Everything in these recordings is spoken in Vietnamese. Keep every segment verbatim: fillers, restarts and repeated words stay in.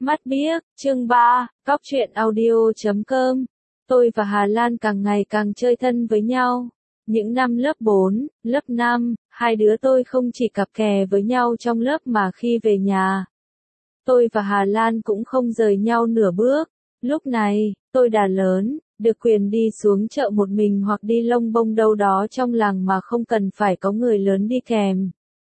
Mắt biếc, chương ba, Cóc truyện audio chấm com. Tôi và Hà Lan càng ngày càng chơi thân với nhau. Những năm lớp bốn, lớp năm, hai đứa tôi không chỉ cặp kè với nhau trong lớp mà khi về nhà, tôi và Hà Lan cũng không rời nhau nửa bước. Lúc này, tôi đã lớn, được quyền đi xuống chợ một mình hoặc đi lông bông đâu đó trong làng mà không cần phải có người lớn đi kèm.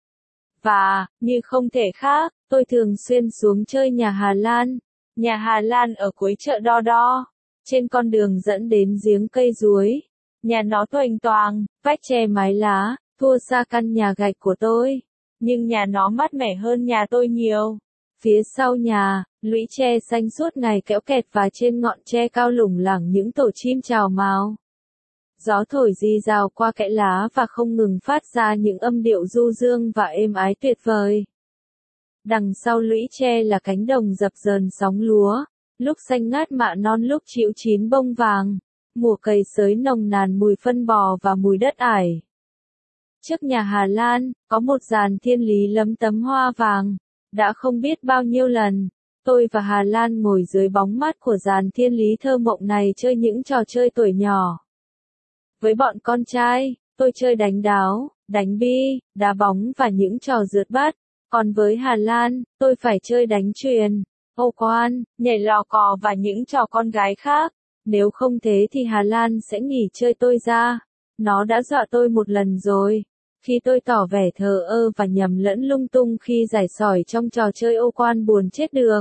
Và, như không thể khác, tôi thường xuyên xuống chơi nhà Hà Lan. Nhà Hà Lan ở cuối chợ Đo Đo, trên con đường dẫn đến giếng cây ruối. Nhà nó toành toàng, vách tre mái lá, thua xa căn nhà gạch của tôi. Nhưng nhà nó mát mẻ hơn nhà tôi nhiều. Phía sau nhà, lũy tre xanh suốt ngày kéo kẹt và trên ngọn tre cao lủng lẳng những tổ chim chào mào. Gió thổi rì rào qua kẽ lá và không ngừng phát ra những âm điệu du dương và êm ái tuyệt vời. Đằng sau lũy tre là cánh đồng dập dờn sóng lúa, lúc xanh ngát mạ non lúc chĩu chín bông vàng, mùa cày xới nồng nàn mùi phân bò và mùi đất ải. Trước nhà Hà Lan, có một giàn thiên lý lấm tấm hoa vàng. Đã không biết bao nhiêu lần, tôi và Hà Lan ngồi dưới bóng mát của giàn thiên lý thơ mộng này chơi những trò chơi tuổi nhỏ. Với bọn con trai, tôi chơi đánh đáo, đánh bi, đá bóng và những trò rượt bát. Còn với Hà Lan, tôi phải chơi đánh chuyền, ô quan, nhảy lò cò và những trò con gái khác. Nếu không thế thì Hà Lan sẽ nghỉ chơi tôi ra. Nó đã dọa tôi một lần rồi, khi tôi tỏ vẻ thờ ơ và nhầm lẫn lung tung khi giải sỏi trong trò chơi ô quan buồn chết được.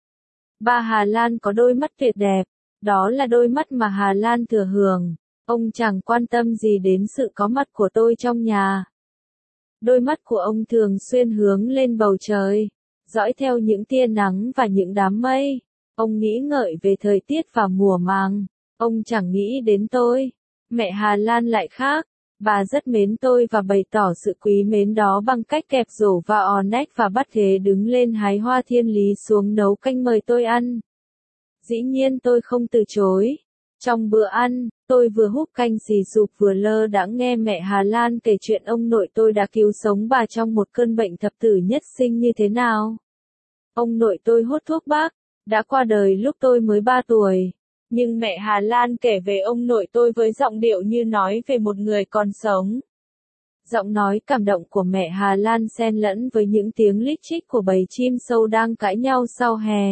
Ba Hà Lan có đôi mắt tuyệt đẹp, đó là đôi mắt mà Hà Lan thừa hưởng. Ông chẳng quan tâm gì đến sự có mặt của tôi trong nhà. Đôi mắt của ông thường xuyên hướng lên bầu trời, dõi theo những tia nắng và những đám mây. Ông nghĩ ngợi về thời tiết và mùa màng. Ông chẳng nghĩ đến tôi. Mẹ Hà Lan lại khác. Bà rất mến tôi và bày tỏ sự quý mến đó bằng cách kẹp rổ và ò nách và bắt ghế đứng lên hái hoa thiên lý xuống nấu canh mời tôi ăn. Dĩ nhiên tôi không từ chối. Trong bữa ăn, tôi vừa húp canh xì sụp vừa lơ đãng nghe mẹ Hà Lan kể chuyện ông nội tôi đã cứu sống bà trong một cơn bệnh thập tử nhất sinh như thế nào. Ông nội tôi hút thuốc bắc, đã qua đời lúc tôi mới ba tuổi. Nhưng mẹ Hà Lan kể về ông nội tôi với giọng điệu như nói về một người còn sống. Giọng nói cảm động của mẹ Hà Lan xen lẫn với những tiếng lích chích của bầy chim sâu đang cãi nhau sau hè.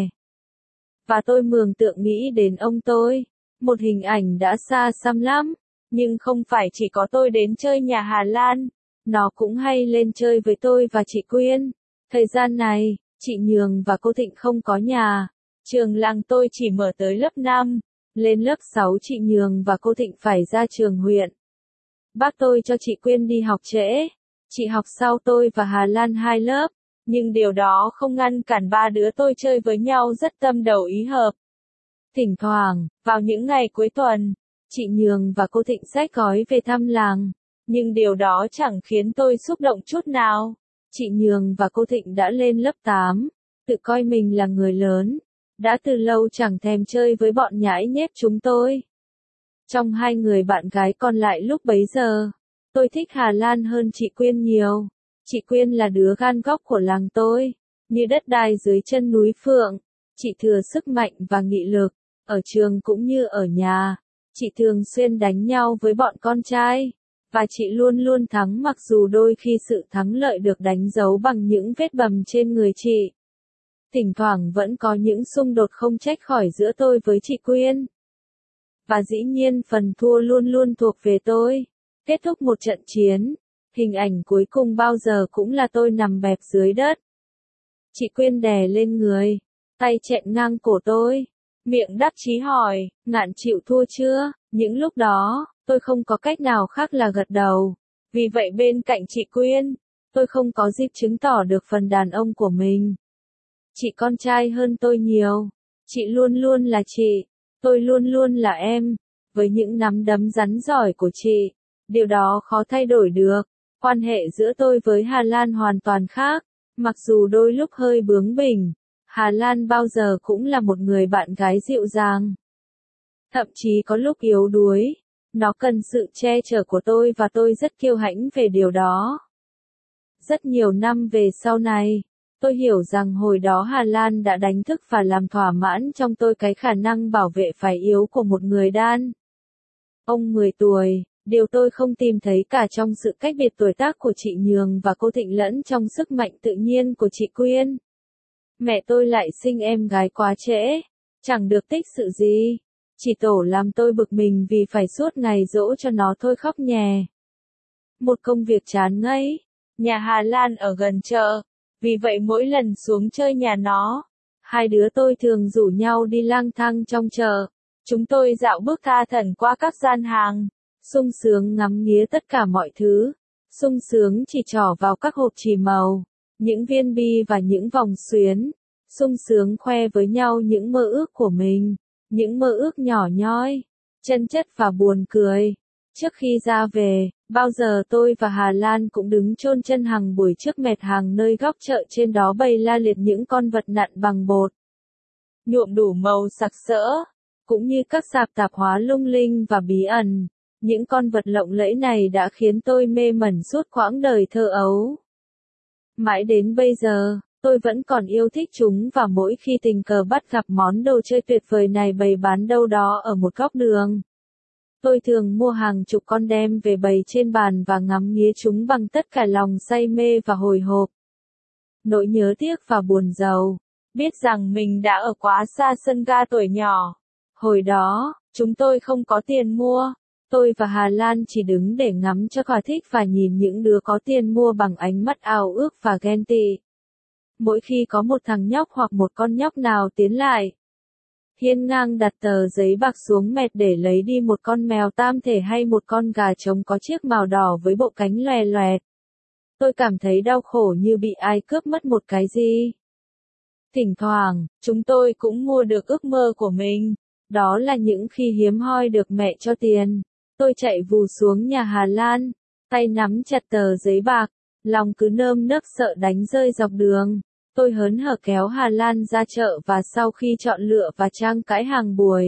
Và tôi mường tượng nghĩ đến ông tôi. Một hình ảnh đã xa xăm lắm, nhưng không phải chỉ có tôi đến chơi nhà Hà Lan, nó cũng hay lên chơi với tôi và chị Quyên. Thời gian này, chị Nhường và cô Thịnh không có nhà, trường làng tôi chỉ mở tới lớp năm, lên lớp sáu chị Nhường và cô Thịnh phải ra trường huyện. Bác tôi cho chị Quyên đi học trễ, chị học sau tôi và Hà Lan hai lớp, nhưng điều đó không ngăn cản ba đứa tôi chơi với nhau rất tâm đầu ý hợp. Thỉnh thoảng, vào những ngày cuối tuần, chị Nhường và cô Thịnh xách gói về thăm làng, nhưng điều đó chẳng khiến tôi xúc động chút nào. Chị Nhường và cô Thịnh đã lên lớp tám, tự coi mình là người lớn, đã từ lâu chẳng thèm chơi với bọn nhãi nhép chúng tôi. Trong hai người bạn gái còn lại lúc bấy giờ, tôi thích Hà Lan hơn chị Quyên nhiều. Chị Quyên là đứa gan góc của làng tôi, như đất đai dưới chân núi Phượng. Chị thừa sức mạnh và nghị lực. Ở trường cũng như ở nhà, chị thường xuyên đánh nhau với bọn con trai, và chị luôn luôn thắng mặc dù đôi khi sự thắng lợi được đánh dấu bằng những vết bầm trên người chị. Thỉnh thoảng vẫn có những xung đột không tránh khỏi giữa tôi với chị Quyên. Và dĩ nhiên phần thua luôn luôn thuộc về tôi. Kết thúc một trận chiến, hình ảnh cuối cùng bao giờ cũng là tôi nằm bẹp dưới đất. Chị Quyên đè lên người, tay chẹn ngang cổ tôi. Miệng đắc chí hỏi, Ngạn chịu thua chưa? Những lúc đó, tôi không có cách nào khác là gật đầu. Vì vậy bên cạnh chị Quyên, tôi không có dịp chứng tỏ được phần đàn ông của mình. Chị con trai hơn tôi nhiều. Chị luôn luôn là chị. Tôi luôn luôn là em. Với những nắm đấm rắn giỏi của chị, điều đó khó thay đổi được. Quan hệ giữa tôi với Hà Lan hoàn toàn khác. Mặc dù đôi lúc hơi bướng bỉnh, Hà Lan bao giờ cũng là một người bạn gái dịu dàng. Thậm chí có lúc yếu đuối, nó cần sự che chở của tôi và tôi rất kiêu hãnh về điều đó. Rất nhiều năm về sau này, Tôi hiểu rằng hồi đó Hà Lan đã đánh thức và làm thỏa mãn trong tôi cái khả năng bảo vệ phái yếu của một người đàn ông mười tuổi, điều tôi không tìm thấy cả trong sự cách biệt tuổi tác của chị Nhường và cô Thịnh lẫn trong sức mạnh tự nhiên của chị Quyên. Mẹ tôi lại sinh em gái quá trễ, chẳng được tích sự gì, chỉ tổ làm tôi bực mình vì phải suốt ngày dỗ cho nó thôi khóc nhè. Một công việc chán ngấy, nhà Hà Lan ở gần chợ, vì vậy mỗi lần xuống chơi nhà nó, hai đứa tôi thường rủ nhau đi lang thang trong chợ. Chúng tôi dạo bước tha thẩn qua các gian hàng, sung sướng ngắm nghía tất cả mọi thứ, sung sướng chỉ trỏ vào các hộp chì màu, những viên bi và những vòng xuyến, sung sướng khoe với nhau những mơ ước của mình, những mơ ước nhỏ nhoi, chân chất và buồn cười. Trước khi ra về, bao giờ tôi và Hà Lan cũng đứng chôn chân hàng buổi trước mẹt hàng nơi góc chợ, trên đó bày la liệt những con vật nặn bằng bột, nhuộm đủ màu sặc sỡ, cũng như các sạp tạp hóa lung linh và bí ẩn. Những con vật lộng lẫy này đã khiến tôi mê mẩn suốt quãng đời thơ ấu. Mãi đến bây giờ, tôi vẫn còn yêu thích chúng, và mỗi khi tình cờ bắt gặp món đồ chơi tuyệt vời này bày bán đâu đó ở một góc đường, tôi thường mua hàng chục con đem về bày trên bàn và ngắm nghía chúng bằng tất cả lòng say mê và hồi hộp. Nỗi nhớ tiếc và buồn rầu, biết rằng mình đã ở quá xa sân ga tuổi nhỏ. Hồi đó, chúng tôi không có tiền mua. Tôi và Hà Lan chỉ đứng để ngắm cho thỏa thích và nhìn những đứa có tiền mua bằng ánh mắt ao ước và ghen tị. Mỗi khi có một thằng nhóc hoặc một con nhóc nào tiến lại, hiên ngang đặt tờ giấy bạc xuống mẹt để lấy đi một con mèo tam thể hay một con gà trống có chiếc mào đỏ với bộ cánh lòe loẹt, tôi cảm thấy đau khổ như bị ai cướp mất một cái gì. Thỉnh thoảng, chúng tôi cũng mua được ước mơ của mình. Đó là những khi hiếm hoi được mẹ cho tiền. Tôi chạy vù xuống nhà Hà Lan, tay nắm chặt tờ giấy bạc, lòng cứ nơm nớp sợ đánh rơi dọc đường. Tôi hớn hở kéo Hà Lan ra chợ, và sau khi chọn lựa và trang cãi hàng buổi,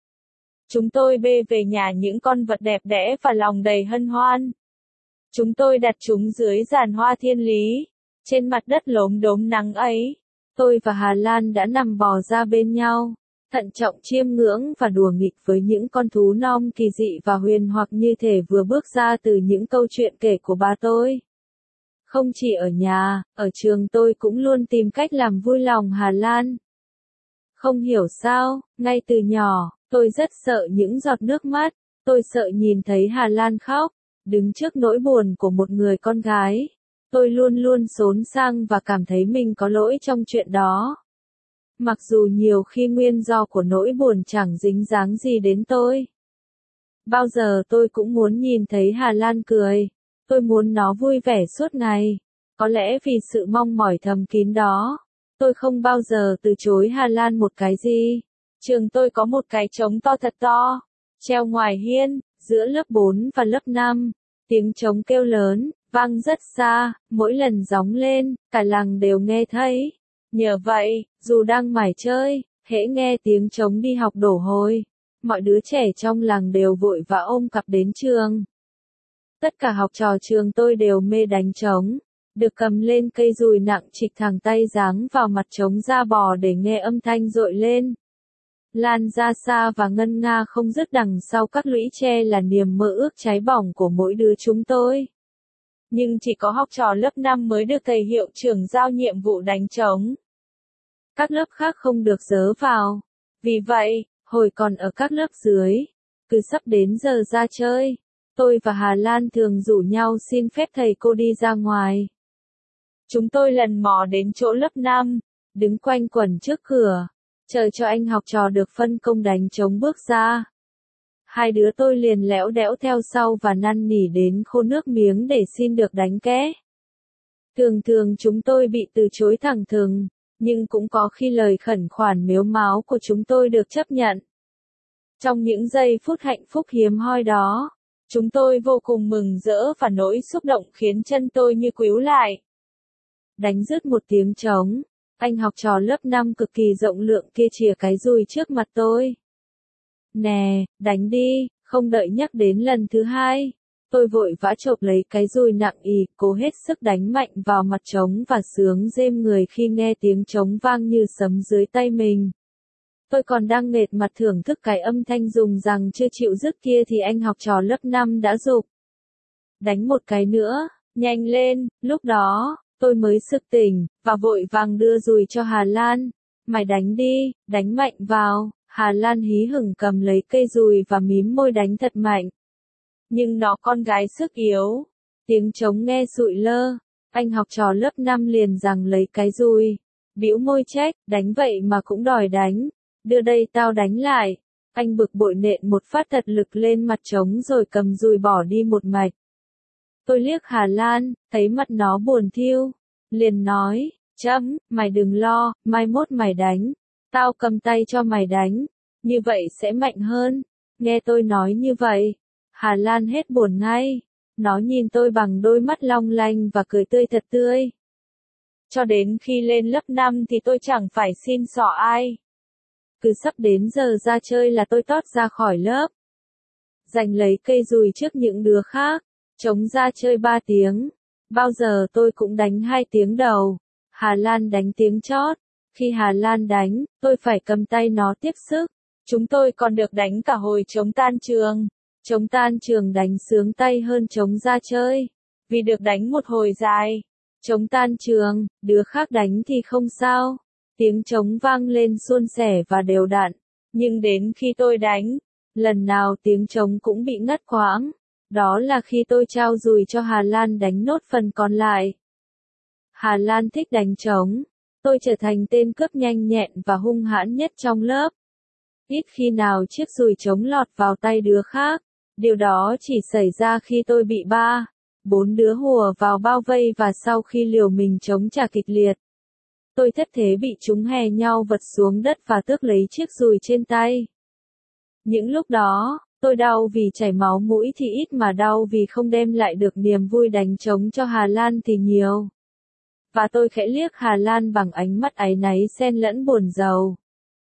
chúng tôi bê về nhà những con vật đẹp đẽ và lòng đầy hân hoan. Chúng tôi đặt chúng dưới giàn hoa thiên lý, trên mặt đất lốm đốm nắng ấy. Tôi và Hà Lan đã nằm bò ra bên nhau, thận trọng chiêm ngưỡng và đùa nghịch với những con thú non kỳ dị và huyền hoặc như thể vừa bước ra từ những câu chuyện kể của ba tôi. Không chỉ ở nhà, ở trường tôi cũng luôn tìm cách làm vui lòng Hà Lan. Không hiểu sao, ngay từ nhỏ, tôi rất sợ những giọt nước mắt. Tôi sợ nhìn thấy Hà Lan khóc, đứng trước nỗi buồn của một người con gái. Tôi luôn luôn xốn sang và cảm thấy mình có lỗi trong chuyện đó. Mặc dù nhiều khi nguyên do của nỗi buồn chẳng dính dáng gì đến tôi. Bao giờ tôi cũng muốn nhìn thấy Hà Lan cười. Tôi muốn nó vui vẻ suốt ngày. Có lẽ vì sự mong mỏi thầm kín đó, tôi không bao giờ từ chối Hà Lan một cái gì. Trường tôi có một cái trống to thật to, treo ngoài hiên, giữa lớp bốn và lớp năm. Tiếng trống kêu lớn, vang rất xa, mỗi lần gióng lên, cả làng đều nghe thấy. Nhờ vậy, dù đang mải chơi, hễ nghe tiếng trống đi học đổ hồi, mọi đứa trẻ trong làng đều vội vã ôm cặp đến trường. Tất cả học trò trường tôi đều mê đánh trống, được cầm lên cây dùi nặng trịch thẳng tay giáng vào mặt trống ra bò để nghe âm thanh dội lên, lan ra xa và ngân nga không dứt đằng sau các lũy tre là niềm mơ ước cháy bỏng của mỗi đứa chúng tôi. Nhưng chỉ có học trò lớp năm mới được thầy hiệu trưởng giao nhiệm vụ đánh trống. Các lớp khác không được dớ vào. Vì vậy, hồi còn ở các lớp dưới, cứ sắp đến giờ ra chơi, tôi và Hà Lan thường rủ nhau xin phép thầy cô đi ra ngoài. Chúng tôi lần mò đến chỗ lớp năm, đứng quanh quẩn trước cửa, chờ cho anh học trò được phân công đánh trống bước ra. Hai đứa tôi liền lẽo đẽo theo sau và năn nỉ đến khô nước miếng để xin được đánh ké. Thường thường chúng tôi bị từ chối thẳng thừng, nhưng cũng có khi lời khẩn khoản mếu máo của chúng tôi được chấp nhận. Trong những giây phút hạnh phúc hiếm hoi đó, chúng tôi vô cùng mừng rỡ và nỗi xúc động khiến chân tôi như quíu lại. Đánh dứt một tiếng trống, anh học trò lớp năm cực kỳ rộng lượng kia chìa cái dùi trước mặt tôi. Nè, đánh đi, không đợi nhắc đến lần thứ hai. Tôi vội vã chộp lấy cái dùi nặng ì, cố hết sức đánh mạnh vào mặt trống và sướng rêm người khi nghe tiếng trống vang như sấm dưới tay mình. Tôi còn đang mệt mặt thưởng thức cái âm thanh rùng rằng chưa chịu dứt kia thì anh học trò lớp năm đã giục. Đánh một cái nữa, nhanh lên, lúc đó, tôi mới sực tỉnh, và vội vàng đưa dùi cho Hà Lan. Mày đánh đi, đánh mạnh vào. Hà Lan hí hửng cầm lấy cây dùi và mím môi đánh thật mạnh. Nhưng nó con gái sức yếu. Tiếng trống nghe sụi lơ. Anh học trò lớp năm liền giằng lấy cái dùi. Bĩu môi trách, đánh vậy mà cũng đòi đánh. Đưa đây tao đánh lại. Anh bực bội nện một phát thật lực lên mặt trống rồi cầm dùi bỏ đi một mạch. Tôi liếc Hà Lan, thấy mặt nó buồn thiu. Liền nói, chấm, mày đừng lo, mai mốt mày đánh. Tao cầm tay cho mày đánh. Như vậy sẽ mạnh hơn. Nghe tôi nói như vậy. Hà Lan hết buồn ngay. Nó nhìn tôi bằng đôi mắt long lanh và cười tươi thật tươi. Cho đến khi lên lớp năm thì tôi chẳng phải xin xỏ ai. Cứ sắp đến giờ ra chơi là tôi tót ra khỏi lớp. Giành lấy cây dùi trước những đứa khác. Trống ra chơi ba tiếng. Bao giờ tôi cũng đánh hai tiếng đầu. Hà Lan đánh tiếng chót. Khi Hà Lan đánh, tôi phải cầm tay nó tiếp sức. Chúng tôi còn được đánh cả hồi trống tan trường. Trống tan trường đánh sướng tay hơn trống ra chơi. Vì được đánh một hồi dài. Trống tan trường, đứa khác đánh thì không sao. Tiếng trống vang lên suôn sẻ và đều đặn. Nhưng đến khi tôi đánh, lần nào tiếng trống cũng bị ngắt quãng. Đó là khi tôi trao dùi cho Hà Lan đánh nốt phần còn lại. Hà Lan thích đánh trống. Tôi trở thành tên cướp nhanh nhẹn và hung hãn nhất trong lớp. Ít khi nào chiếc dùi trống lọt vào tay đứa khác. Điều đó chỉ xảy ra khi tôi bị ba, bốn đứa hùa vào bao vây và sau khi liều mình chống trả kịch liệt. Tôi thất thế bị chúng hè nhau vật xuống đất và tước lấy chiếc dùi trên tay. Những lúc đó, tôi đau vì chảy máu mũi thì ít mà đau vì không đem lại được niềm vui đánh trống cho Hà Lan thì nhiều. Và tôi khẽ liếc Hà Lan bằng ánh mắt áy náy xen lẫn buồn rầu.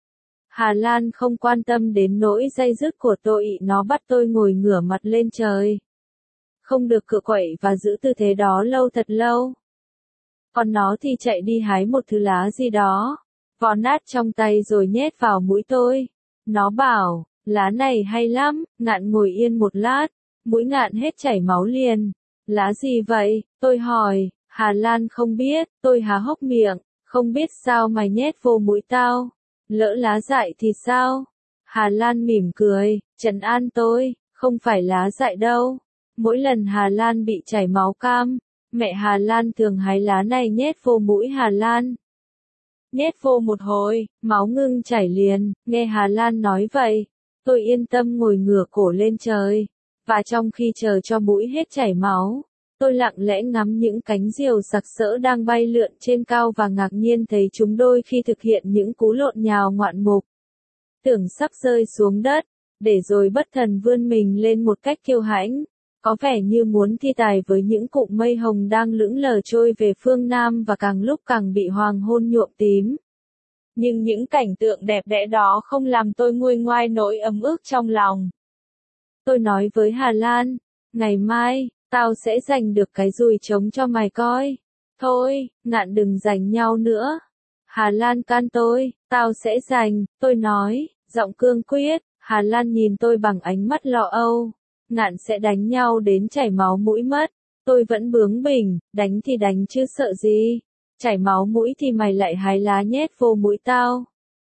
Hà Lan không quan tâm đến nỗi day dứt của tôi, nó bắt tôi ngồi ngửa mặt lên trời. Không được cựa quậy và giữ tư thế đó lâu thật lâu. Còn nó thì chạy đi hái một thứ lá gì đó, vò nát trong tay rồi nhét vào mũi tôi. Nó bảo, lá này hay lắm, Ngạn ngồi yên một lát, mũi Ngạn hết chảy máu liền. Lá gì vậy? Tôi hỏi. Hà Lan không biết, tôi há hốc miệng, không biết sao mày nhét vô mũi tao. Lỡ lá dại thì sao? Hà Lan mỉm cười, trấn an tôi, không phải lá dại đâu. Mỗi lần Hà Lan bị chảy máu cam, mẹ Hà Lan thường hái lá này nhét vô mũi Hà Lan. Nhét vô một hồi, máu ngưng chảy liền, nghe Hà Lan nói vậy. Tôi yên tâm ngồi ngửa cổ lên trời, và trong khi chờ cho mũi hết chảy máu, tôi lặng lẽ ngắm những cánh diều sặc sỡ đang bay lượn trên cao và ngạc nhiên thấy chúng đôi khi thực hiện những cú lộn nhào ngoạn mục. Tưởng sắp rơi xuống đất, để rồi bất thần vươn mình lên một cách kiêu hãnh, có vẻ như muốn thi tài với những cụm mây hồng đang lững lờ trôi về phương Nam và càng lúc càng bị hoàng hôn nhuộm tím. Nhưng những cảnh tượng đẹp đẽ đó không làm tôi nguôi ngoai nỗi ấm ức trong lòng. Tôi nói với Hà Lan, ngày mai, tao sẽ giành được cái dùi trống cho mày coi. Thôi, Ngạn đừng giành nhau nữa. Hà Lan can tôi, tao sẽ giành, tôi nói, giọng cương quyết. Hà Lan nhìn tôi bằng ánh mắt lo âu. Ngạn sẽ đánh nhau đến chảy máu mũi mất. Tôi vẫn bướng bỉnh, đánh thì đánh chứ sợ gì. Chảy máu mũi thì mày lại hái lá nhét vô mũi tao.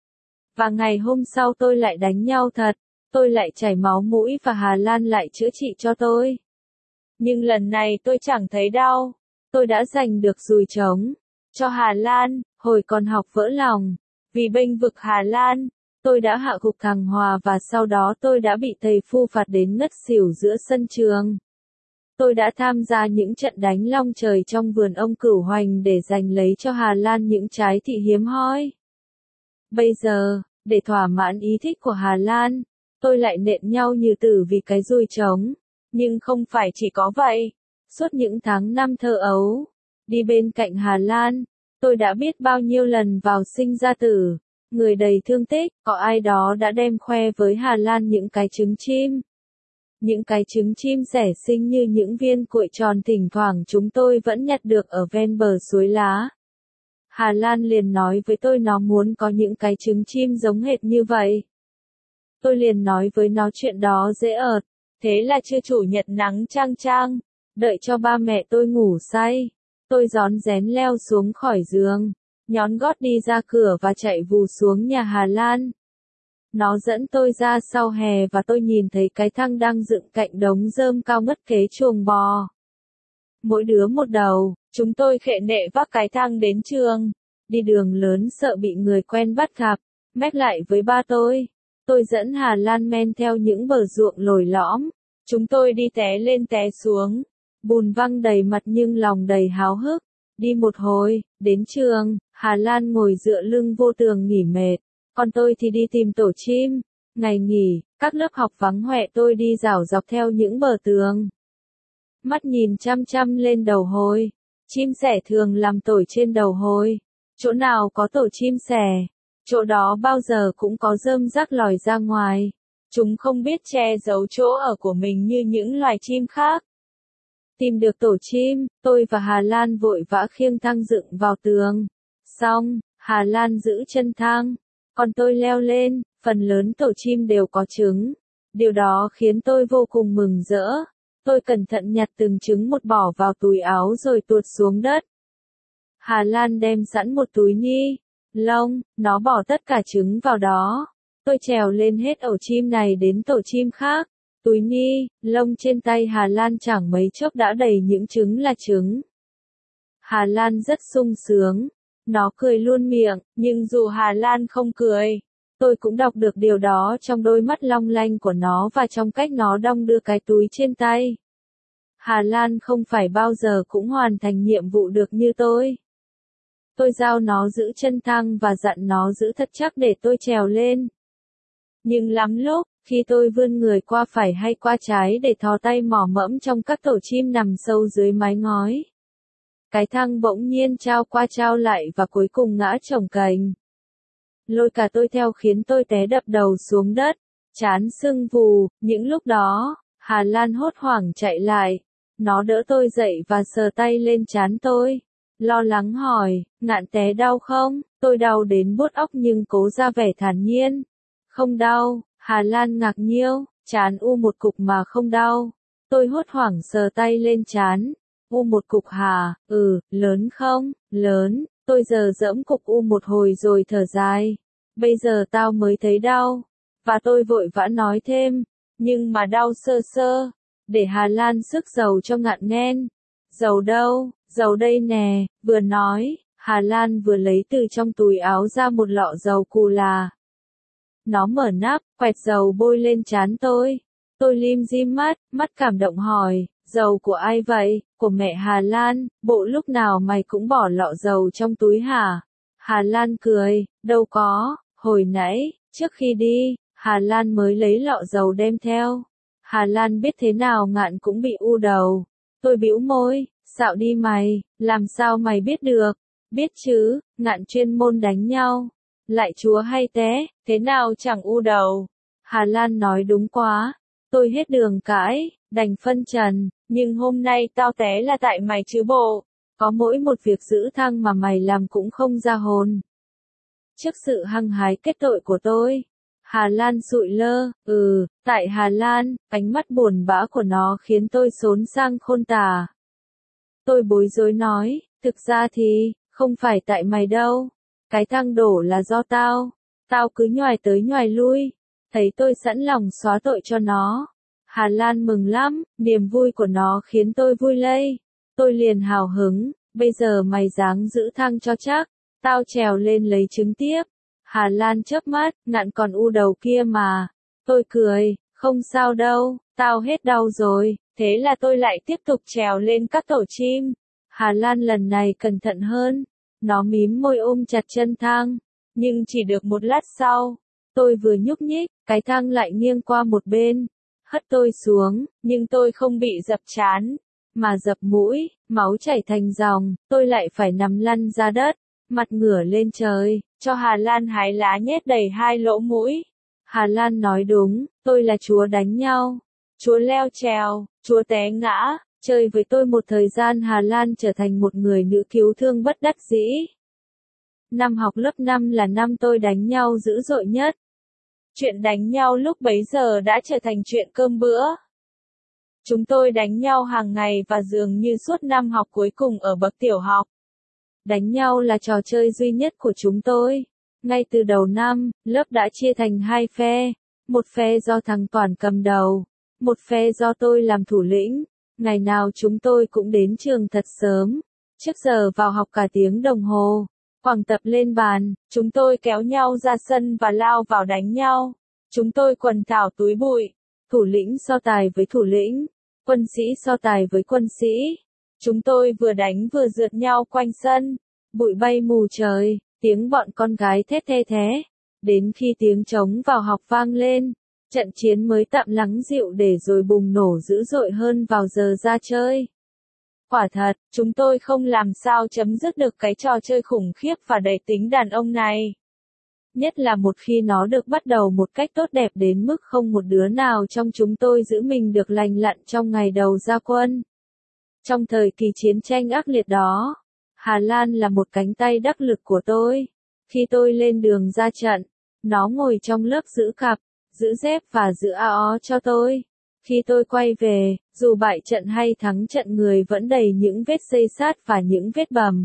Và ngày hôm sau tôi lại đánh nhau thật. Tôi lại chảy máu mũi và Hà Lan lại chữa trị cho tôi. Nhưng lần này tôi chẳng thấy đau. Tôi đã giành được dùi trống cho Hà Lan, hồi còn học vỡ lòng. Vì bênh vực Hà Lan, tôi đã hạ gục thằng Hòa và sau đó tôi đã bị thầy Phu phạt đến ngất xỉu giữa sân trường. Tôi đã tham gia những trận đánh long trời trong vườn ông Cửu Hoành để giành lấy cho Hà Lan những trái thị hiếm hoi. Bây giờ, để thỏa mãn ý thích của Hà Lan, tôi lại nện nhau như tử vì cái dùi trống. Nhưng không phải chỉ có vậy. Suốt những tháng năm thơ ấu, đi bên cạnh Hà Lan, tôi đã biết bao nhiêu lần vào sinh ra tử, người đầy thương tích, có ai đó đã đem khoe với Hà Lan những cái trứng chim. Những cái trứng chim sẻ xinh như những viên cuội tròn thỉnh thoảng chúng tôi vẫn nhặt được ở ven bờ suối lá. Hà Lan liền nói với tôi nó muốn có những cái trứng chim giống hệt như vậy. Tôi liền nói với nó chuyện đó dễ ợt. Thế là trưa chủ nhật nắng chang chang, đợi cho ba mẹ tôi ngủ say. Tôi rón rén leo xuống khỏi giường, nhón gót đi ra cửa và chạy vù xuống nhà Hà Lan. Nó dẫn tôi ra sau hè và tôi nhìn thấy cái thang đang dựng cạnh đống rơm cao ngất kế chuồng bò. Mỗi đứa một đầu, chúng tôi khệ nệ vác cái thang đến trường. Đi đường lớn sợ bị người quen bắt gặp, mách lại với ba tôi. Tôi dẫn Hà Lan men theo những bờ ruộng lồi lõm. Chúng tôi đi té lên té xuống, bùn văng đầy mặt nhưng lòng đầy háo hức. Đi một hồi, đến trường, Hà Lan ngồi dựa lưng vô tường nghỉ mệt. Còn tôi thì đi tìm tổ chim. Ngày nghỉ, các lớp học vắng hoe tôi đi rảo dọc theo những bờ tường. Mắt nhìn chăm chăm lên đầu hôi. Chim sẻ thường làm tổ trên đầu hôi. Chỗ nào có tổ chim sẻ, chỗ đó bao giờ cũng có rơm rác lòi ra ngoài. Chúng không biết che giấu chỗ ở của mình như những loài chim khác. Tìm được tổ chim, tôi và Hà Lan vội vã khiêng thang dựng vào tường. Xong, Hà Lan giữ chân thang, còn tôi leo lên. Phần lớn tổ chim đều có trứng. Điều đó khiến tôi vô cùng mừng rỡ. Tôi cẩn thận nhặt từng trứng một bỏ vào túi áo rồi tuột xuống đất. Hà Lan đem sẵn một túi ni lông, nó bỏ tất cả trứng vào đó. Tôi trèo lên hết ổ chim này đến tổ chim khác. Túi ni lông trên tay Hà Lan chẳng mấy chốc đã đầy những trứng là trứng. Hà Lan rất sung sướng. Nó cười luôn miệng, nhưng dù Hà Lan không cười, tôi cũng đọc được điều đó trong đôi mắt long lanh của nó và trong cách nó đong đưa cái túi trên tay. Hà Lan không phải bao giờ cũng hoàn thành nhiệm vụ được như tôi. Tôi giao nó giữ chân thang và dặn nó giữ thật chắc để tôi trèo lên. Nhưng lắm lúc, khi tôi vươn người qua phải hay qua trái để thò tay mò mẫm trong các tổ chim nằm sâu dưới mái ngói, cái thang bỗng nhiên trao qua trao lại và cuối cùng ngã chồng cành. Lôi cả tôi theo khiến tôi té đập đầu xuống đất, trán sưng vù. Những lúc đó, Hà Lan hốt hoảng chạy lại. Nó đỡ tôi dậy và sờ tay lên trán tôi. Lo lắng hỏi, Ngạn té đau không? Tôi đau đến buốt óc nhưng cố ra vẻ thản nhiên. Không đau. Hà Lan ngạc nhiêu, trán u một cục mà không đau. Tôi hốt hoảng sờ tay lên trán. U một cục hả? Ừ, lớn không? Lớn. Tôi giờ dẫm cục u một hồi rồi thở dài. Bây giờ tao mới thấy đau. Và tôi vội vã nói thêm, nhưng mà đau sơ sơ. Để Hà Lan sức dầu cho Ngạn nghe. Dầu đâu? Dầu đây nè. Vừa nói, Hà Lan vừa lấy từ trong túi áo ra một lọ dầu cù là. Nó mở nắp, quẹt dầu bôi lên trán tôi. Tôi lim dim mắt, mắt cảm động hỏi, dầu của ai vậy? Của mẹ Hà Lan. Bộ lúc nào mày cũng bỏ lọ dầu trong túi hả? Hà Lan cười, đâu có, hồi nãy, trước khi đi, Hà Lan mới lấy lọ dầu đem theo. Hà Lan biết thế nào Ngạn cũng bị u đầu. Tôi bĩu môi, xạo đi mày, làm sao mày biết được? Biết chứ, Ngạn chuyên môn đánh nhau. Lại chúa hay té, thế nào chẳng u đầu. Hà Lan nói đúng quá. Tôi hết đường cãi, đành phân trần, nhưng hôm nay tao té là tại mày chứ bộ. Có mỗi một việc giữ thăng mà mày làm cũng không ra hồn. Trước sự hăng hái kết tội của tôi, Hà Lan sụi lơ, ừ, tại Hà Lan, ánh mắt buồn bã của nó khiến tôi xốn sang khôn tả. Tôi bối rối nói, thực ra thì, không phải tại mày đâu. Cái thang đổ là do tao. Tao cứ nhoài tới nhoài lui. Thấy tôi sẵn lòng xóa tội cho nó. Hà Lan mừng lắm, niềm vui của nó khiến tôi vui lây. Tôi liền hào hứng, bây giờ mày ráng giữ thang cho chắc. Tao trèo lên lấy trứng tiếp. Hà Lan chớp mắt, Ngạn còn u đầu kia mà. Tôi cười, không sao đâu, tao hết đau rồi. Thế là tôi lại tiếp tục trèo lên các tổ chim. Hà Lan lần này cẩn thận hơn. Nó mím môi ôm chặt chân thang. Nhưng chỉ được một lát sau, tôi vừa nhúc nhích, cái thang lại nghiêng qua một bên. Hất tôi xuống, nhưng tôi không bị dập trán, mà dập mũi, máu chảy thành dòng. Tôi lại phải nằm lăn ra đất, mặt ngửa lên trời, cho Hà Lan hái lá nhét đầy hai lỗ mũi. Hà Lan nói đúng, tôi là chúa đánh nhau. chúa leo trèo, chúa té ngã, chơi với tôi một thời gian Hà Lan trở thành một người nữ cứu thương bất đắc dĩ. Năm học lớp năm là năm tôi đánh nhau dữ dội nhất. Chuyện đánh nhau lúc bấy giờ đã trở thành chuyện cơm bữa. Chúng tôi đánh nhau hàng ngày và dường như suốt năm học cuối cùng ở bậc tiểu học. Đánh nhau là trò chơi duy nhất của chúng tôi. Ngay từ đầu năm, lớp đã chia thành hai phe. Một phe do thằng Toản cầm đầu. Một phe do tôi làm thủ lĩnh. Ngày nào chúng tôi cũng đến trường thật sớm. Trước giờ vào học cả tiếng đồng hồ. Quẳng tập lên bàn, chúng tôi kéo nhau ra sân và lao vào đánh nhau. Chúng tôi quần thảo túi bụi. Thủ lĩnh so tài với thủ lĩnh. Quân sĩ so tài với quân sĩ. Chúng tôi vừa đánh vừa rượt nhau quanh sân. Bụi bay mù trời, tiếng bọn con gái thét thê thé. Đến khi tiếng trống vào học vang lên, trận chiến mới tạm lắng dịu để rồi bùng nổ dữ dội hơn vào giờ ra chơi. Quả thật, chúng tôi không làm sao chấm dứt được cái trò chơi khủng khiếp và đầy tính đàn ông này. Nhất là một khi nó được bắt đầu một cách tốt đẹp đến mức không một đứa nào trong chúng tôi giữ mình được lành lặn trong ngày đầu ra quân. Trong thời kỳ chiến tranh ác liệt đó, Hà Lan là một cánh tay đắc lực của tôi. Khi tôi lên đường ra trận, nó ngồi trong lớp giữ cặp, giữ dép và giữ áo cho tôi. Khi tôi quay về, dù bại trận hay thắng trận người vẫn đầy những vết xây sát và những vết bầm.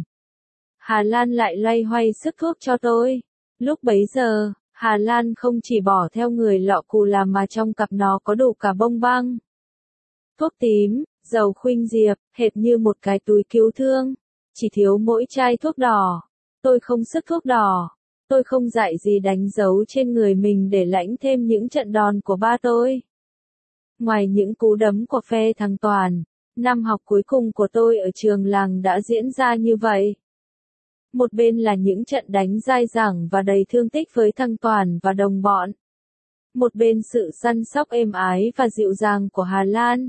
Hà Lan lại loay hoay sức thuốc cho tôi. Lúc bấy giờ, Hà Lan không chỉ bỏ theo người lọ cù làm mà trong cặp nó có đủ cả bông băng, thuốc tím, dầu khuynh diệp, hệt như một cái túi cứu thương. Chỉ thiếu mỗi chai thuốc đỏ. Tôi không sức thuốc đỏ. Tôi không dạy gì đánh dấu trên người mình để lãnh thêm những trận đòn của ba tôi. Ngoài những cú đấm của phe thằng Toàn, năm học cuối cùng của tôi ở trường làng đã diễn ra như vậy. Một bên là những trận đánh dai dẳng và đầy thương tích với thằng Toàn và đồng bọn. Một bên sự săn sóc êm ái và dịu dàng của Hà Lan.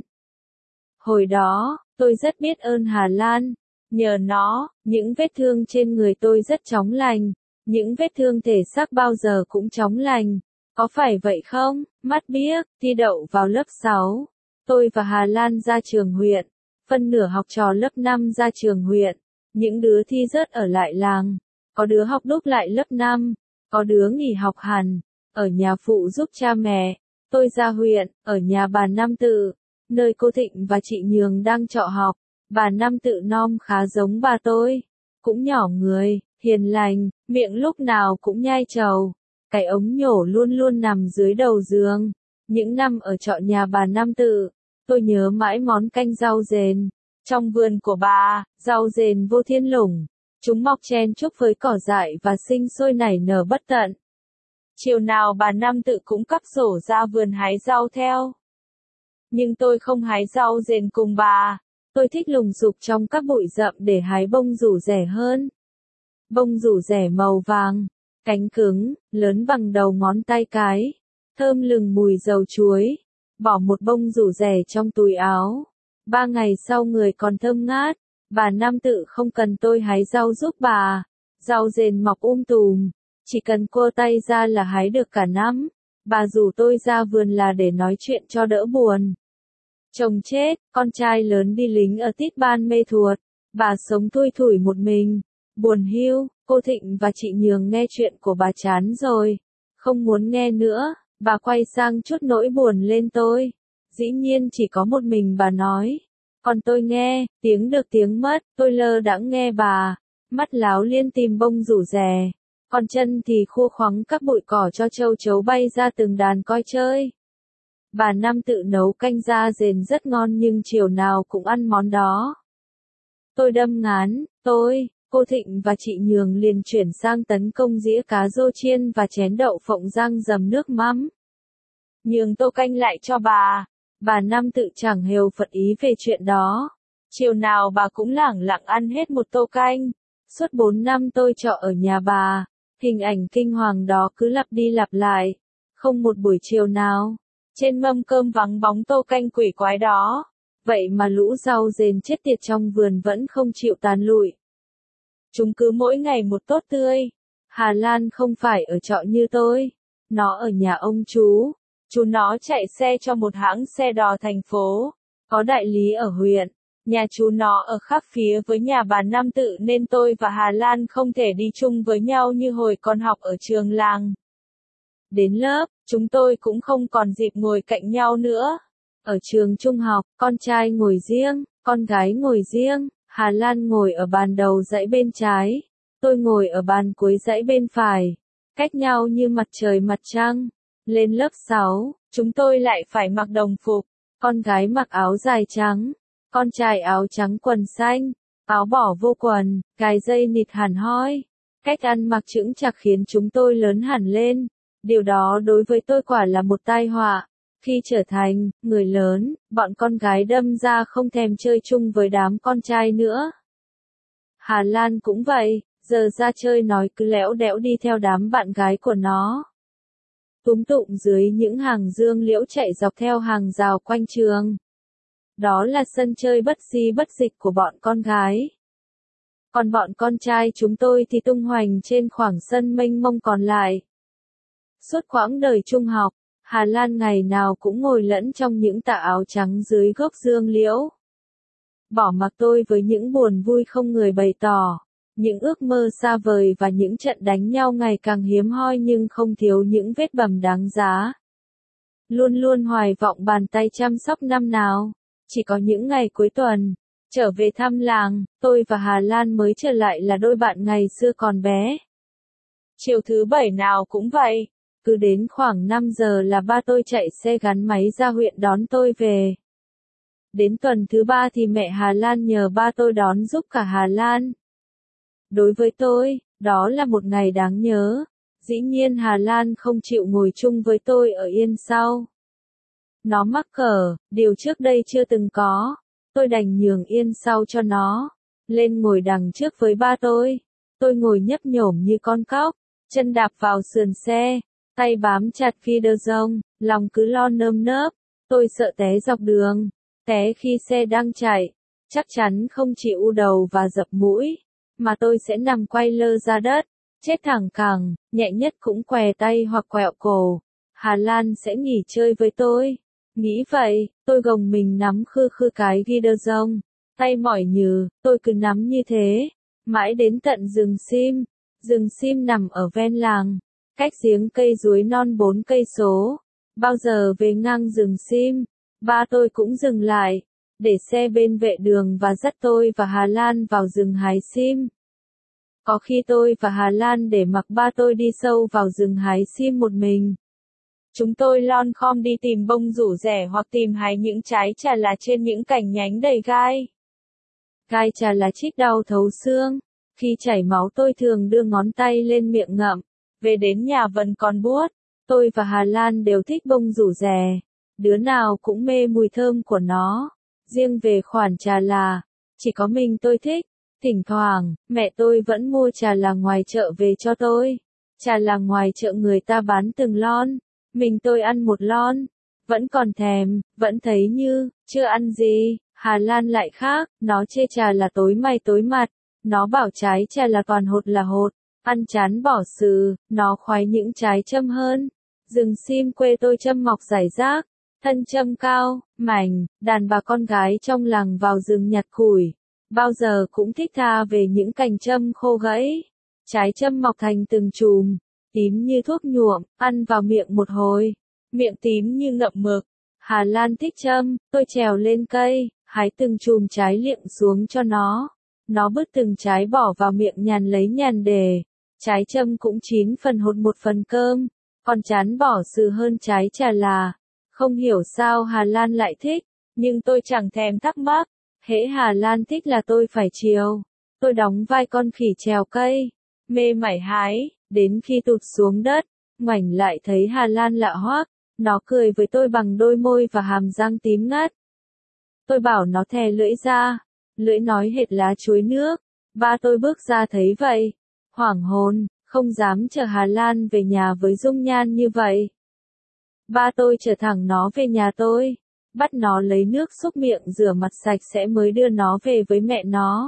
Hồi đó, tôi rất biết ơn Hà Lan. Nhờ nó, những vết thương trên người tôi rất chóng lành. Những vết thương thể xác bao giờ cũng chóng lành. Có phải vậy không? Mắt biếc, thi đậu vào lớp sáu. Tôi và Hà Lan ra trường huyện. Phân nửa học trò lớp năm ra trường huyện. Những đứa thi rớt ở lại làng. Có đứa học đúc lại lớp năm. Có đứa nghỉ học hẳn. Ở nhà phụ giúp cha mẹ. Tôi ra huyện, ở nhà bà Năm Tự. Nơi cô Thịnh và chị Nhường đang trọ học. Bà Năm Tự nom khá giống bà tôi. Cũng nhỏ người, hiền lành, miệng lúc nào cũng nhai trầu. Cái ống nhổ luôn luôn nằm dưới đầu giường. Những năm ở trọ nhà bà Năm Tự, tôi nhớ mãi món canh rau dền. Trong vườn của bà, rau dền vô thiên lủng. Chúng mọc chen chúc với cỏ dại và sinh sôi nảy nở bất tận. Chiều nào bà Năm Tự cũng cắp rổ ra vườn hái rau theo. Nhưng tôi không hái rau dền cùng bà. Tôi thích lùng sục trong các bụi rậm để hái bông rủ rẻ hơn. Bông rủ rẻ màu vàng, cánh cứng, lớn bằng đầu ngón tay cái, thơm lừng mùi dầu chuối. Bỏ một bông rủ rẻ trong túi áo. Ba ngày sau người còn thơm ngát. Bà Năm Tự không cần tôi hái rau giúp bà. Rau dền mọc um tùm. Chỉ cần cua tay ra là hái được cả năm. Bà rủ tôi ra vườn là để nói chuyện cho đỡ buồn. Chồng chết, con trai lớn đi lính ở Tít Ban Mê Thuột. Bà sống thui thủi một mình. Buồn hiu, cô Thịnh và chị Nhường nghe chuyện của bà chán rồi. Không muốn nghe nữa, bà quay sang chút nỗi buồn lên tôi. Dĩ nhiên chỉ có một mình bà nói. Còn tôi nghe, tiếng được tiếng mất, tôi lơ đãng nghe bà. Mắt láo liên tìm bông rủ rẻ. Còn chân thì khua khoắng các bụi cỏ cho châu chấu bay ra từng đàn coi chơi. Bà Năm Tự nấu canh da dền rất ngon nhưng chiều nào cũng ăn món đó. Tôi đâm ngán, tôi, cô Thịnh và chị Nhường liền chuyển sang tấn công dĩa cá rô chiên và chén đậu phộng rang dầm nước mắm. Nhường tô canh lại cho bà. Bà Năm Tự chẳng hều phật ý về chuyện đó. Chiều nào bà cũng lẳng lặng ăn hết một tô canh. Suốt bốn năm tôi trọ ở nhà bà, hình ảnh kinh hoàng đó cứ lặp đi lặp lại. Không một buổi chiều nào, trên mâm cơm vắng bóng tô canh quỷ quái đó. Vậy mà lũ rau dền chết tiệt trong vườn vẫn không chịu tàn lụi. Chúng cứ mỗi ngày một tốt tươi. Hà Lan không phải ở trọ như tôi. Nó ở nhà ông chú. Chú nó chạy xe cho một hãng xe đò thành phố, có đại lý ở huyện. Nhà chú nó ở khắp phía với nhà bà Nam Tự nên tôi và Hà Lan không thể đi chung với nhau như hồi còn học ở trường làng. Đến lớp, chúng tôi cũng không còn dịp ngồi cạnh nhau nữa. Ở trường trung học, con trai ngồi riêng, con gái ngồi riêng, Hà Lan ngồi ở bàn đầu dãy bên trái, tôi ngồi ở bàn cuối dãy bên phải, cách nhau như mặt trời mặt trăng. Lên lớp sáu, chúng tôi lại phải mặc đồng phục, con gái mặc áo dài trắng, con trai áo trắng quần xanh, áo bỏ vô quần, cài dây nịt hẳn hoi. Cách ăn mặc chững chạc khiến chúng tôi lớn hẳn lên. Điều đó đối với tôi quả là một tai họa. Khi trở thành người lớn, bọn con gái đâm ra không thèm chơi chung với đám con trai nữa. Hà Lan cũng vậy, giờ ra chơi nói cứ lẽo đẽo đi theo đám bạn gái của nó. Túm tụm dưới những hàng dương liễu chạy dọc theo hàng rào quanh trường. Đó là sân chơi bất di bất dịch của bọn con gái. Còn bọn con trai chúng tôi thì tung hoành trên khoảng sân mênh mông còn lại. Suốt quãng đời trung học, Hà Lan ngày nào cũng ngồi lẫn trong những tà áo trắng dưới gốc dương liễu. Bỏ mặc tôi với những buồn vui không người bày tỏ, những ước mơ xa vời và những trận đánh nhau ngày càng hiếm hoi nhưng không thiếu những vết bầm đáng giá. Luôn luôn hoài vọng bàn tay chăm sóc năm nào, chỉ có những ngày cuối tuần, trở về thăm làng, tôi và Hà Lan mới trở lại là đôi bạn ngày xưa còn bé. Chiều thứ bảy nào cũng vậy. Cứ đến khoảng năm giờ là ba tôi chạy xe gắn máy ra huyện đón tôi về. Đến tuần thứ ba thì mẹ Hà Lan nhờ ba tôi đón giúp cả Hà Lan. Đối với tôi, đó là một ngày đáng nhớ. Dĩ nhiên Hà Lan không chịu ngồi chung với tôi ở yên sau. Nó mắc cỡ, điều trước đây chưa từng có. Tôi đành nhường yên sau cho nó. Lên ngồi đằng trước với ba tôi. Tôi ngồi nhấp nhổm như con cóc, chân đạp vào sườn xe. Tay bám chặt phi đơ rông, lòng cứ lo nơm nớp, tôi sợ té dọc đường, té khi xe đang chạy, chắc chắn không chỉ u đầu và dập mũi, mà tôi sẽ nằm quay lơ ra đất, chết thẳng cẳng, nhẹ nhất cũng què tay hoặc quẹo cổ. Hà Lan sẽ nghỉ chơi với tôi. Nghĩ vậy, tôi gồng mình nắm khư khư cái ghi đơ rông, tay mỏi nhừ, tôi cứ nắm như thế, mãi đến tận rừng sim. Rừng sim nằm ở ven làng. Cách giếng cây ruối non bốn cây số. Bao giờ về ngang rừng sim, ba tôi cũng dừng lại, để xe bên vệ đường và dắt tôi và Hà Lan vào rừng hái sim. Có khi tôi và Hà Lan để mặc ba tôi đi sâu vào rừng hái sim một mình. Chúng tôi lon khom đi tìm bông rủ rẻ hoặc tìm hái những trái trà là trên những cành nhánh đầy gai. Gai trà là chích đau thấu xương. Khi chảy máu tôi thường đưa ngón tay lên miệng ngậm. Về đến nhà vẫn còn buốt. Tôi và Hà Lan đều thích bông rủ rẻ. Đứa nào cũng mê mùi thơm của nó. Riêng về khoản trà là, chỉ có mình tôi thích. Thỉnh thoảng, mẹ tôi vẫn mua trà là ngoài chợ về cho tôi. Trà là ngoài chợ người ta bán từng lon. Mình tôi ăn một lon. Vẫn còn thèm, vẫn thấy như, chưa ăn gì. Hà Lan lại khác, nó chê trà là tối mày tối mặt. Nó bảo trái trà là toàn hột là hột. Ăn chán bỏ sừ, nó khoái những trái châm hơn. Rừng sim quê tôi châm mọc rải rác. Thân châm cao, mảnh, đàn bà con gái trong làng vào rừng nhặt củi. Bao giờ cũng thích tha về những cành châm khô gãy. Trái châm mọc thành từng chùm, tím như thuốc nhuộm, ăn vào miệng một hồi. Miệng tím như ngậm mực. Hà Lan thích châm, tôi trèo lên cây, hái từng chùm trái liệng xuống cho nó. Nó bứt từng trái bỏ vào miệng nhàn lấy nhàn để. Trái châm cũng chín phần hột một phần cơm, còn chán bỏ sừ hơn trái trà là. Không hiểu sao Hà Lan lại thích, nhưng tôi chẳng thèm thắc mắc. Hễ Hà Lan thích là tôi phải chiều. Tôi đóng vai con khỉ trèo cây, mê mải hái, đến khi tụt xuống đất, ngoảnh lại thấy Hà Lan lạ hoắc, nó cười với tôi bằng đôi môi và hàm răng tím ngắt. Tôi bảo nó thè lưỡi ra, lưỡi nói hệt lá chuối nước. Ba tôi bước ra thấy vậy, hoảng hồn, không dám chờ Hà Lan về nhà với dung nhan như vậy. Ba tôi chở thẳng nó về nhà tôi, bắt nó lấy nước xúc miệng rửa mặt sạch sẽ mới đưa nó về với mẹ nó.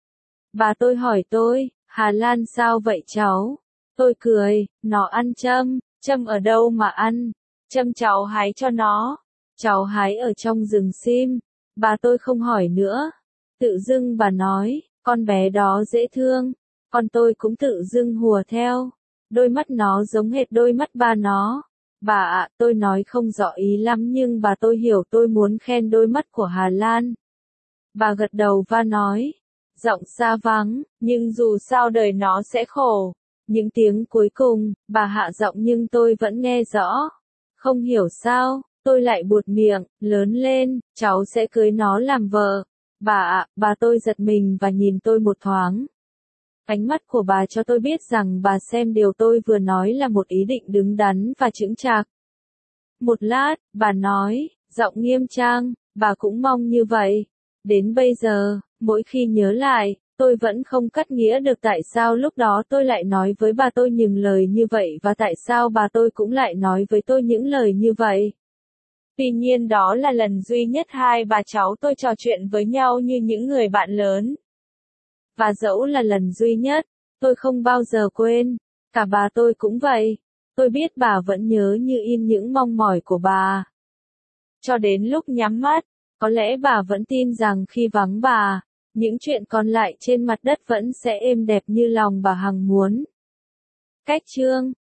Bà tôi hỏi tôi, Hà Lan sao vậy cháu? Tôi cười, nó ăn châm, châm ở đâu mà ăn? châm cháu hái cho nó. Cháu hái ở trong rừng sim. Bà tôi không hỏi nữa. Tự dưng bà nói, con bé đó dễ thương. Con tôi cũng tự dưng hùa theo. Đôi mắt nó giống hệt đôi mắt ba nó. Bà ạ, tôi nói không rõ ý lắm nhưng bà tôi hiểu tôi muốn khen đôi mắt của Hà Lan. Bà gật đầu và nói, giọng xa vắng, nhưng dù sao đời nó sẽ khổ. Những tiếng cuối cùng, bà hạ giọng nhưng tôi vẫn nghe rõ. Không hiểu sao, tôi lại buột miệng, lớn lên, cháu sẽ cưới nó làm vợ. Bà ạ, bà tôi giật mình và nhìn tôi một thoáng. Ánh mắt của bà cho tôi biết rằng bà xem điều tôi vừa nói là một ý định đứng đắn và chững chạc. Một lát, bà nói, giọng nghiêm trang, bà cũng mong như vậy. Đến bây giờ, mỗi khi nhớ lại, tôi vẫn không cắt nghĩa được tại sao lúc đó tôi lại nói với bà tôi những lời như vậy và tại sao bà tôi cũng lại nói với tôi những lời như vậy. Tuy nhiên đó là lần duy nhất hai bà cháu tôi trò chuyện với nhau như những người bạn lớn. Và dẫu là lần duy nhất, tôi không bao giờ quên. Cả bà tôi cũng vậy. Tôi biết bà vẫn nhớ như in những mong mỏi của bà. Cho đến lúc nhắm mắt, có lẽ bà vẫn tin rằng khi vắng bà, những chuyện còn lại trên mặt đất vẫn sẽ êm đẹp như lòng bà hằng muốn. Cách chương